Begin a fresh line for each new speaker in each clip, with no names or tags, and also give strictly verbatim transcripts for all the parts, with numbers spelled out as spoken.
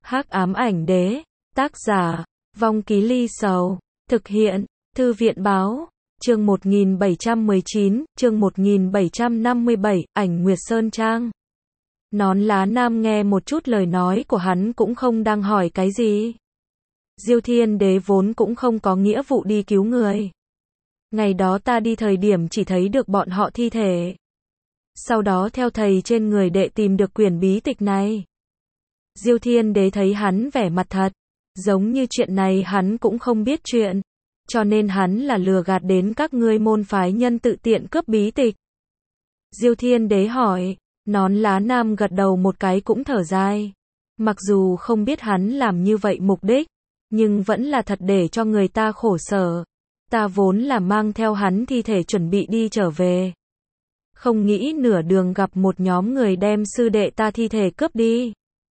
Hắc ám ảnh đế, tác giả, Vong Ký Ly Sầu, thực hiện, Thư viện báo, chương một nghìn bảy trăm mười chín, chương một nghìn bảy trăm năm mươi bảy, ảnh Nguyệt Sơn Trang. Nón lá nam nghe một chút lời nói của hắn cũng không đang hỏi cái gì. Diêu Thiên Đế vốn cũng không có nghĩa vụ đi cứu người. Ngày đó ta đi thời điểm chỉ thấy được bọn họ thi thể. Sau đó theo thầy trên người đệ tìm được quyển bí tịch này. Diêu Thiên Đế thấy hắn vẻ mặt thật, giống như chuyện này hắn cũng không biết chuyện, cho nên hắn là lừa gạt đến các ngươi môn phái nhân tự tiện cướp bí tịch. Diêu Thiên Đế hỏi, nón lá nam gật đầu một cái cũng thở dài. Mặc dù không biết hắn làm như vậy mục đích, nhưng vẫn là thật để cho người ta khổ sở. Ta vốn là mang theo hắn thi thể chuẩn bị đi trở về. Không nghĩ nửa đường gặp một nhóm người đem sư đệ ta thi thể cướp đi.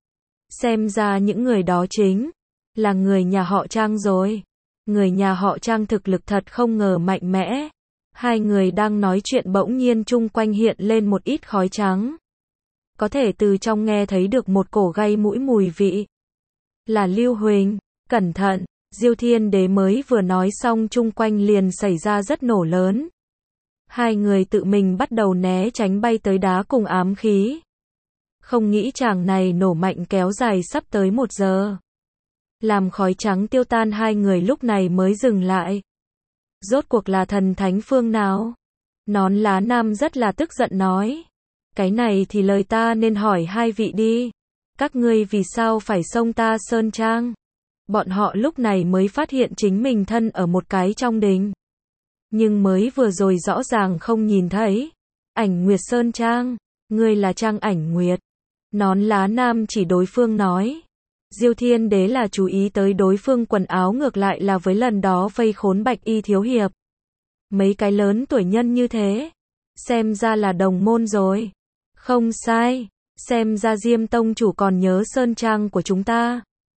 Xem ra những người đó chính là người nhà họ Trang rồi. Người nhà họ Trang thực lực thật không ngờ mạnh mẽ. Hai người đang nói chuyện bỗng nhiên chung quanh hiện lên một ít khói trắng. Có thể từ trong nghe thấy được một cổ gây mũi mùi vị. Là Lưu Huỳnh, cẩn thận. Diêu Thiên Đế mới vừa nói xong chung quanh liền xảy ra rất nổ lớn. Hai người tự mình bắt đầu né tránh bay tới đá cùng ám khí. Không nghĩ chàng này nổ mạnh kéo dài sắp tới một giờ. Làm khói trắng tiêu tan hai người lúc này mới dừng lại. Rốt cuộc là thần thánh phương nào? Nón lá nam rất là tức giận nói. Cái này thì lời ta nên hỏi hai vị đi. Các ngươi vì sao phải xông ta Sơn Trang? Bọn họ lúc này mới phát hiện chính mình thân ở một cái trong đình. Nhưng mới vừa rồi rõ ràng không nhìn thấy. Ảnh Nguyệt Sơn Trang, ngươi là Trang Ảnh Nguyệt. Nón lá nam chỉ đối phương nói. Diêu Thiên Đế là chú ý tới đối phương quần áo ngược lại là với lần đó vây khốn Bạch Y thiếu hiệp. Mấy cái lớn tuổi nhân như thế. Xem ra là đồng môn rồi. Không sai, xem ra Diêm Tông chủ còn nhớ Sơn Trang của chúng ta.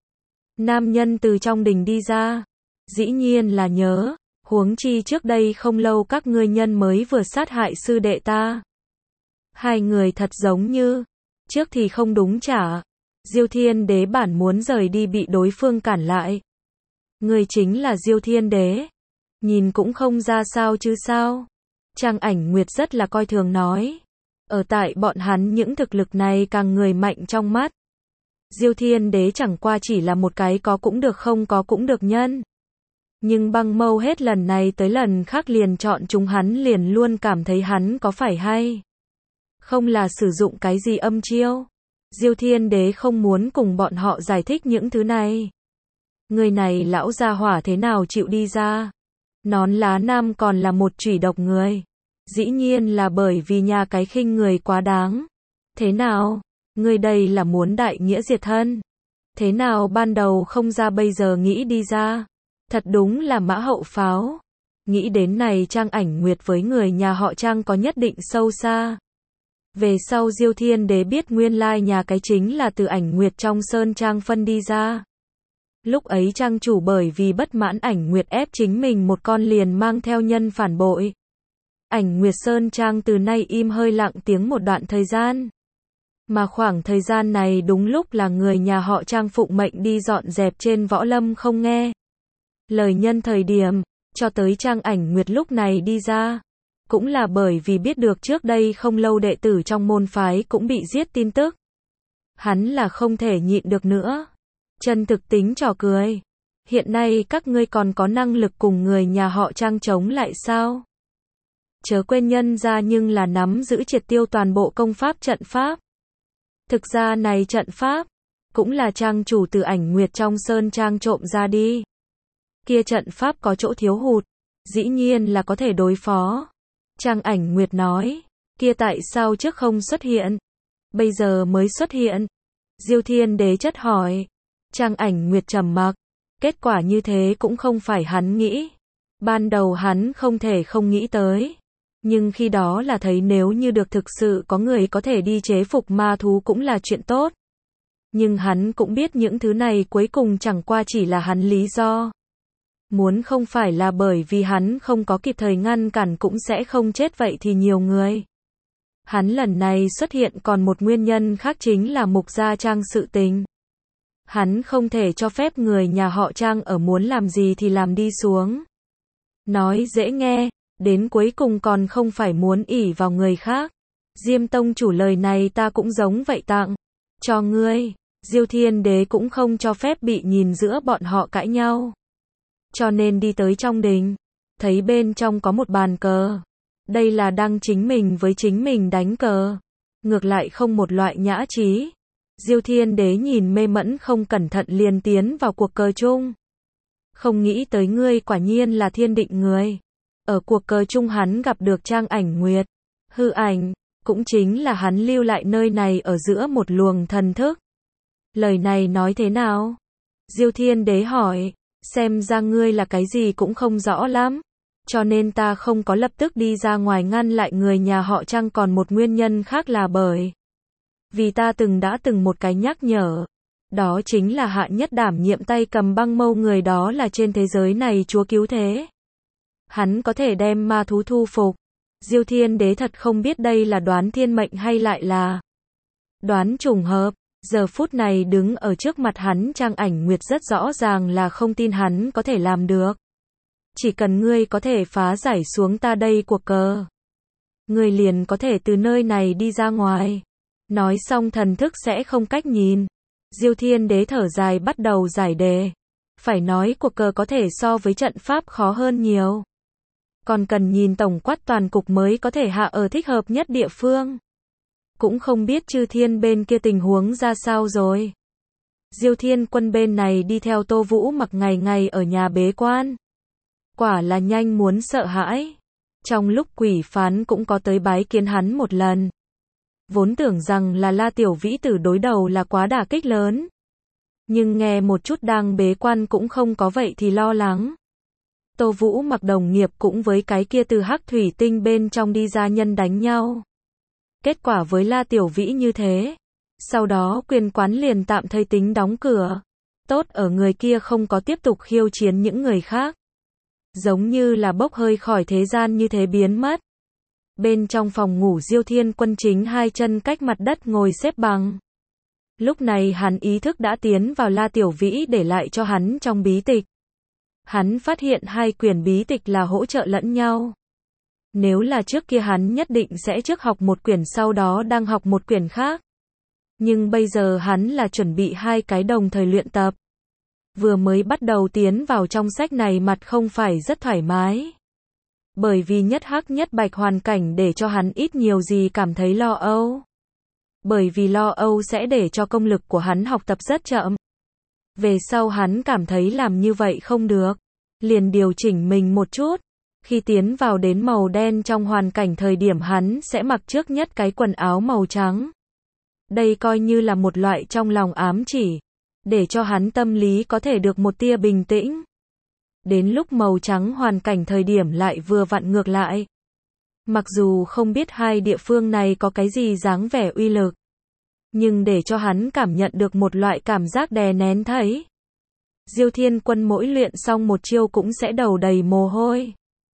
Nam nhân từ trong đình đi ra. Dĩ nhiên là nhớ, huống chi trước đây không lâu các ngươi nhân mới vừa sát hại sư đệ ta. Hai người thật giống như, trước thì không đúng chả. Diêu Thiên Đế bản muốn rời đi bị đối phương cản lại. Người chính là Diêu Thiên Đế. Nhìn cũng không ra sao chứ sao. Trang Ảnh Nguyệt rất là coi thường nói. Ở tại bọn hắn những thực lực này càng người mạnh trong mắt. Diêu Thiên Đế chẳng qua chỉ là một cái có cũng được không có cũng được nhân. Nhưng băng mâu hết lần này tới lần khác liền chọn chúng hắn liền luôn cảm thấy hắn có phải hay. Không là sử dụng cái gì âm chiêu. Diêu Thiên Đế không muốn cùng bọn họ giải thích những thứ này. Người này lão gia hỏa thế nào chịu đi ra. Nón lá nam còn là một chủy độc người. Dĩ nhiên là bởi vì nhà cái khinh người quá đáng. Thế nào? Người đây là muốn đại nghĩa diệt thân. Thế nào ban đầu không ra bây giờ nghĩ đi ra. Thật đúng là mã hậu pháo. Nghĩ đến này Trang Ảnh Nguyệt với người nhà họ Trang có nhất định sâu xa. Về sau Diêu Thiên Đế biết nguyên lai nhà cái chính là từ Ảnh Nguyệt trong Sơn Trang phân đi ra. Lúc ấy Trang chủ bởi vì bất mãn Ảnh Nguyệt ép chính mình một con liền mang theo nhân phản bội. Ảnh Nguyệt Sơn Trang từ nay im hơi lặng tiếng một đoạn thời gian. Mà khoảng thời gian này đúng lúc là người nhà họ Trang phụng mệnh đi dọn dẹp trên võ lâm không nghe lời nhân thời điểm, cho tới Trang Ảnh Nguyệt lúc này đi ra. Cũng là bởi vì biết được trước đây không lâu đệ tử trong môn phái cũng bị giết tin tức. Hắn là không thể nhịn được nữa. Chân thực tính trò cười. Hiện nay các ngươi còn có năng lực cùng người nhà họ Trang chống lại sao? Chớ quên nhân ra nhưng là nắm giữ triệt tiêu toàn bộ công pháp trận pháp. Thực ra này trận pháp, cũng là Trang chủ từ Ảnh Nguyệt trong Sơn Trang trộm ra đi. Kia trận pháp có chỗ thiếu hụt, dĩ nhiên là có thể đối phó. Trang Ảnh Nguyệt nói, kia tại sao trước không xuất hiện, bây giờ mới xuất hiện. Diêu Thiên Đế chất hỏi. Trang Ảnh Nguyệt trầm mặc, kết quả như thế cũng không phải hắn nghĩ. Ban đầu hắn không thể không nghĩ tới. Nhưng khi đó là thấy nếu như được thực sự có người có thể đi chế phục ma thú cũng là chuyện tốt. Nhưng hắn cũng biết những thứ này cuối cùng chẳng qua chỉ là hắn lý do. Muốn không phải là bởi vì hắn không có kịp thời ngăn cản cũng sẽ không chết vậy thì nhiều người. Hắn lần này xuất hiện còn một nguyên nhân khác chính là Mục Gia Trang sự tình. Hắn không thể cho phép người nhà họ Trang ở muốn làm gì thì làm đi xuống. Nói dễ nghe, đến cuối cùng còn không phải muốn ỷ vào người khác. Diêm tông chủ lời này ta cũng giống vậy tặng cho ngươi. Diêu Thiên Đế cũng không cho phép bị nhìn giữa bọn họ cãi nhau. Cho nên đi tới trong đình, thấy bên trong có một bàn cờ. Đây là đang chính mình với chính mình đánh cờ. Ngược lại không một loại nhã trí. Diêu Thiên Đế nhìn mê mẫn không cẩn thận liền tiến vào cuộc cờ chung. Không nghĩ tới ngươi quả nhiên là thiên định người. Ở cuộc cờ chung hắn gặp được Trang Ảnh Nguyệt. Hư ảnh, cũng chính là hắn lưu lại nơi này ở giữa một luồng thần thức. Lời này nói thế nào? Diêu Thiên Đế hỏi, xem ra ngươi là cái gì cũng không rõ lắm. Cho nên ta không có lập tức đi ra ngoài ngăn lại người nhà họ Trang, còn một nguyên nhân khác là bởi vì ta từng đã từng một cái nhắc nhở. Đó chính là Hạ Nhất đảm nhiệm tay cầm băng mâu người đó là trên thế giới này chúa cứu thế. Hắn có thể đem ma thú thu phục. Diêu Thiên Đế thật không biết đây là đoán thiên mệnh hay lại là đoán trùng hợp. Giờ phút này đứng ở trước mặt hắn Trang Ảnh Nguyệt rất rõ ràng là không tin hắn có thể làm được. Chỉ cần ngươi có thể phá giải xuống ta đây cuộc cờ, ngươi liền có thể từ nơi này đi ra ngoài. Nói xong thần thức sẽ không cách nhìn. Diêu Thiên Đế thở dài bắt đầu giải đề. Phải nói cuộc cờ có thể so với trận pháp khó hơn nhiều. Còn cần nhìn tổng quát toàn cục mới có thể hạ ở thích hợp nhất địa phương. Cũng không biết Chư Thiên bên kia tình huống ra sao rồi. Diêu Thiên Quân bên này đi theo Tô Vũ Mặc ngày ngày ở nhà bế quan. Quả là nhanh muốn sợ hãi. Trong lúc quỷ phán cũng có tới bái kiến hắn một lần. Vốn tưởng rằng là La Tiểu Vĩ Tử đối đầu là quá đả kích lớn. Nhưng nghe một chút đang bế quan cũng không có vậy thì lo lắng. Tô Vũ Mặc đồng nghiệp cũng với cái kia từ hắc thủy tinh bên trong đi ra nhân đánh nhau. Kết quả với La Tiểu Vĩ như thế. Sau đó quyền quán liền tạm thời tính đóng cửa. Tốt ở người kia không có tiếp tục khiêu chiến những người khác. Giống như là bốc hơi khỏi thế gian như thế biến mất. Bên trong phòng ngủ Diêu Thiên Quân chính hai chân cách mặt đất ngồi xếp bằng. Lúc này hắn ý thức đã tiến vào La Tiểu Vĩ để lại cho hắn trong bí tịch. Hắn phát hiện hai quyển bí tịch là hỗ trợ lẫn nhau. Nếu là trước kia hắn nhất định sẽ trước học một quyển sau đó đang học một quyển khác. Nhưng bây giờ hắn là chuẩn bị hai cái đồng thời luyện tập. Vừa mới bắt đầu tiến vào trong sách này mặt không phải rất thoải mái. Bởi vì nhất hắc nhất bạch hoàn cảnh để cho hắn ít nhiều gì cảm thấy lo âu. Bởi vì lo âu sẽ để cho công lực của hắn học tập rất chậm. Về sau hắn cảm thấy làm như vậy không được. Liền điều chỉnh mình một chút. Khi tiến vào đến màu đen trong hoàn cảnh thời điểm hắn sẽ mặc trước nhất cái quần áo màu trắng. Đây coi như là một loại trong lòng ám chỉ. Để cho hắn tâm lý có thể được một tia bình tĩnh. Đến lúc màu trắng hoàn cảnh thời điểm lại vừa vặn ngược lại. Mặc dù không biết hai địa phương này có cái gì dáng vẻ uy lực. Nhưng để cho hắn cảm nhận được một loại cảm giác đè nén thấy. Diêu Thiên Quân mỗi luyện xong một chiêu cũng sẽ đầu đầy mồ hôi.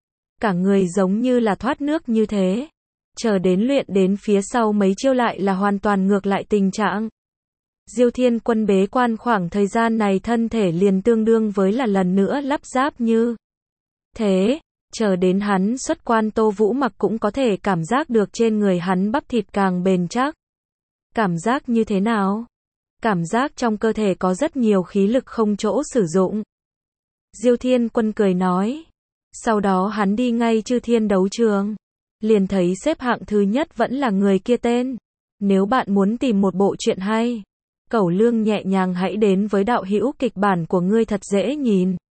Cả người giống như là thoát nước như thế. Chờ đến luyện đến phía sau mấy chiêu lại là hoàn toàn ngược lại tình trạng. Diêu Thiên Quân bế quan khoảng thời gian này thân thể liền tương đương với là lần nữa lắp ráp như thế. Chờ đến hắn xuất quan Tô Vũ Mặc cũng có thể cảm giác được trên người hắn bắp thịt càng bền chắc. Cảm giác như thế nào? Cảm giác trong cơ thể có rất nhiều khí lực không chỗ sử dụng. Diêu Thiên Quân cười nói. Sau đó hắn đi ngay Chư Thiên đấu trường. Liền thấy xếp hạng thứ nhất vẫn là người kia tên. Nếu bạn muốn tìm một bộ truyện hay, Cẩu Lương nhẹ nhàng hãy đến với đạo hữu kịch bản của ngươi thật dễ nhìn.